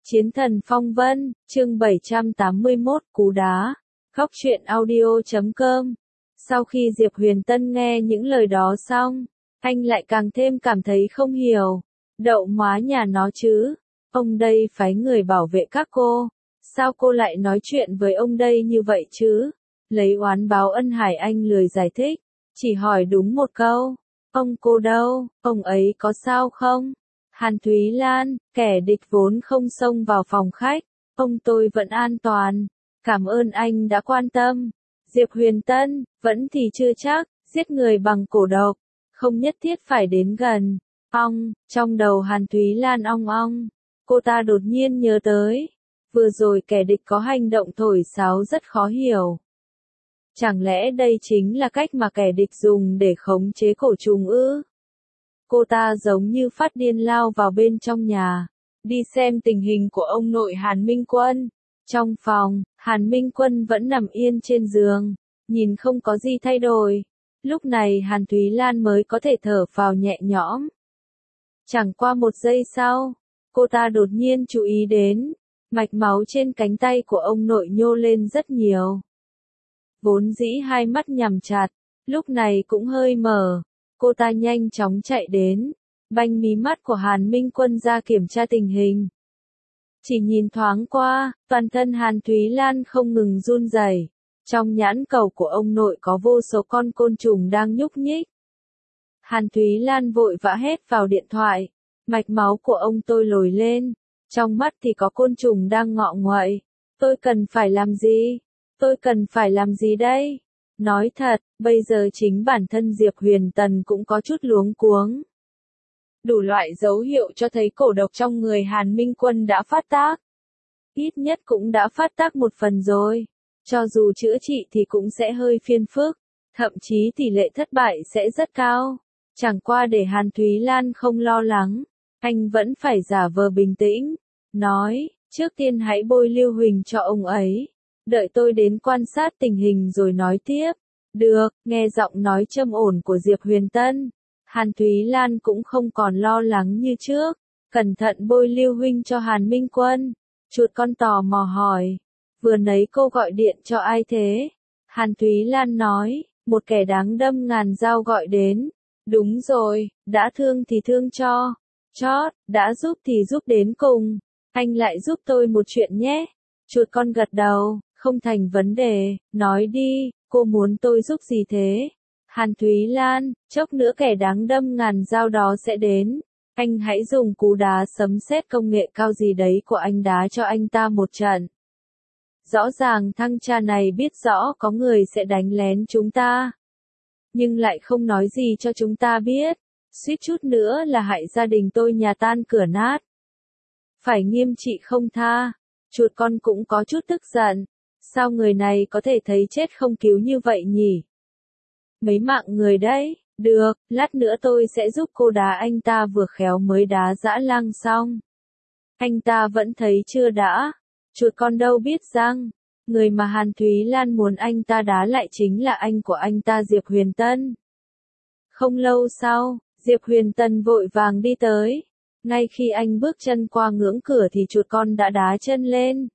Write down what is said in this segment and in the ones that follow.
Chiến thần phong vân, chương 781, cú đá. Khóc chuyện audio.com. Sau khi Diệp Huyền Tân nghe những lời đó xong, anh lại càng thêm cảm thấy không hiểu. Đậu má nhà nó chứ, ông đây phái người bảo vệ các cô, sao cô lại nói chuyện với ông đây như vậy chứ? Lấy oán báo ân Hải Anh lười giải thích, chỉ hỏi đúng một câu, ông cô đâu, ông ấy có sao không? Hàn Thúy Lan, kẻ địch vốn không xông vào phòng khách, ông tôi vẫn an toàn, cảm ơn anh đã quan tâm. Diệp Huyền Tân, vẫn thì chưa chắc, giết người bằng cổ độc, không nhất thiết phải đến gần. Trong đầu Hàn Thúy Lan ong ong, cô ta đột nhiên nhớ tới, vừa rồi kẻ địch có hành động thổi sáo rất khó hiểu. Chẳng lẽ đây chính là cách mà kẻ địch dùng để khống chế cổ trùng ư? Cô ta giống như phát điên lao vào bên trong nhà, đi xem tình hình của ông nội Hàn Minh Quân. Trong phòng, Hàn Minh Quân vẫn nằm yên trên giường, nhìn không có gì thay đổi. Lúc này Hàn Thúy Lan mới có thể thở phào nhẹ nhõm. Chẳng qua một giây sau, cô ta đột nhiên chú ý đến, mạch máu trên cánh tay của ông nội nhô lên rất nhiều. Vốn dĩ hai mắt nhắm chặt, lúc này cũng hơi mở. Cô ta nhanh chóng chạy đến, banh mí mắt của Hàn Minh Quân ra kiểm tra tình hình. Chỉ nhìn thoáng qua, toàn thân Hàn Thúy Lan không ngừng run rẩy. Trong nhãn cầu của ông nội có vô số con côn trùng đang nhúc nhích. Hàn Thúy Lan vội vã hét vào điện thoại, mạch máu của ông tôi lồi lên, trong mắt thì có côn trùng đang ngọ nguậy. Tôi cần phải làm gì? Tôi cần phải làm gì đây? Nói thật, bây giờ chính bản thân Diệp Huyền Tân cũng có chút luống cuống. Đủ loại dấu hiệu cho thấy cổ độc trong người Hàn Minh Quân đã phát tác. Ít nhất cũng đã phát tác một phần rồi. Cho dù chữa trị thì cũng sẽ hơi phiền phức, thậm chí tỷ lệ thất bại sẽ rất cao. Chẳng qua để Hàn Thúy Lan không lo lắng, anh vẫn phải giả vờ bình tĩnh, nói, trước tiên hãy bôi lưu huỳnh cho ông ấy. Đợi tôi đến quan sát tình hình rồi nói tiếp. Được, nghe giọng nói trầm ổn của Diệp Huyền Tân, Hàn Thúy Lan cũng không còn lo lắng như trước, cẩn thận bôi lưu huỳnh cho Hàn Minh Quân. Chuột con tò mò hỏi, vừa nãy cô gọi điện cho ai thế? Hàn Thúy Lan nói, một kẻ đáng đâm ngàn dao gọi đến. Đúng rồi, đã thương thì thương cho. Chót, đã giúp thì giúp đến cùng. Anh lại giúp tôi một chuyện nhé. Chuột con gật đầu, không thành vấn đề, nói đi, cô muốn tôi giúp gì thế? Hàn Thúy Lan, chốc nữa kẻ đáng đâm ngàn dao đó sẽ đến. Anh hãy dùng cú đá sấm sét công nghệ cao gì đấy của anh đá cho anh ta một trận. Rõ ràng thằng cha này biết rõ có người sẽ đánh lén chúng ta, nhưng lại không nói gì cho chúng ta biết, suýt chút nữa là hại gia đình tôi nhà tan cửa nát. Phải nghiêm trị không tha. Chuột con cũng có chút tức giận, sao người này có thể thấy chết không cứu như vậy nhỉ? Mấy mạng người đấy, được, lát nữa tôi sẽ giúp cô đá anh ta, vừa khéo mới đá dã lang xong. Anh ta vẫn thấy chưa đã, chuột con đâu biết rằng, người mà Hàn Thúy Lan muốn anh ta đá lại chính là anh của anh ta Diệp Huyền Tân. Không lâu sau, Diệp Huyền Tân vội vàng đi tới. Ngay khi anh bước chân qua ngưỡng cửa thì chuột con đã đá chân lên.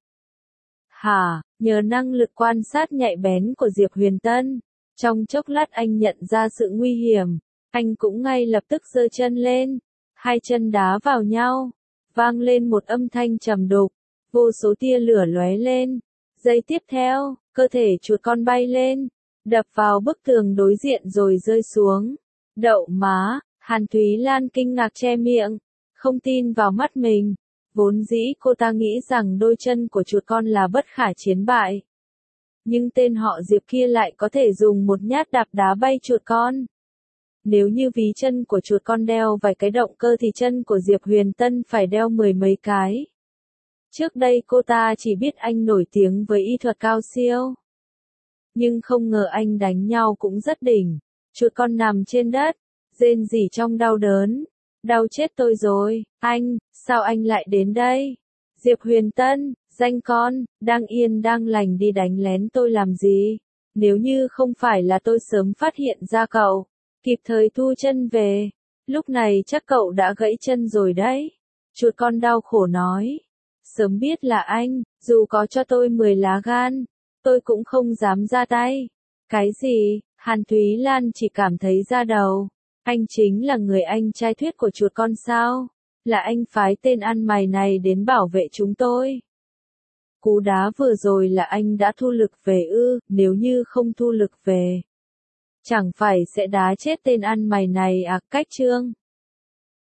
Hả, nhờ năng lực quan sát nhạy bén của Diệp Huyền Tân, trong chốc lát anh nhận ra sự nguy hiểm, anh cũng ngay lập tức giơ chân lên, hai chân đá vào nhau, vang lên một âm thanh trầm đục, vô số tia lửa lóe lên. Giây tiếp theo, cơ thể chuột con bay lên, đập vào bức tường đối diện rồi rơi xuống. Đậu má, Hàn Thúy Lan kinh ngạc che miệng, không tin vào mắt mình. Vốn dĩ cô ta nghĩ rằng đôi chân của chuột con là bất khả chiến bại. Nhưng tên họ Diệp kia lại có thể dùng một nhát đạp đá bay chuột con. Nếu như ví chân của chuột con đeo vài cái động cơ thì chân của Diệp Huyền Tân phải đeo mười mấy cái. Trước đây cô ta chỉ biết anh nổi tiếng với y thuật cao siêu, nhưng không ngờ anh đánh nhau cũng rất đỉnh. Chuột con nằm trên đất, rên rỉ trong đau đớn. Đau chết tôi rồi, anh, sao anh lại đến đây? Diệp Huyền Tân, danh con, đang yên đang lành đi đánh lén tôi làm gì? Nếu như không phải là tôi sớm phát hiện ra cậu, kịp thời thu chân về, lúc này chắc cậu đã gãy chân rồi đấy. Chuột con đau khổ nói. Sớm biết là anh, dù có cho tôi 10 lá gan, tôi cũng không dám ra tay. Cái gì? Hàn Thúy Lan chỉ cảm thấy da đầu. Anh chính là người anh trai thuyết của chuột con sao? Là anh phái tên ăn mày này đến bảo vệ chúng tôi. Cú đá vừa rồi là anh đã thu lực về ư, nếu như không thu lực về. Chẳng phải sẽ đá chết tên ăn mày này à, cách trương.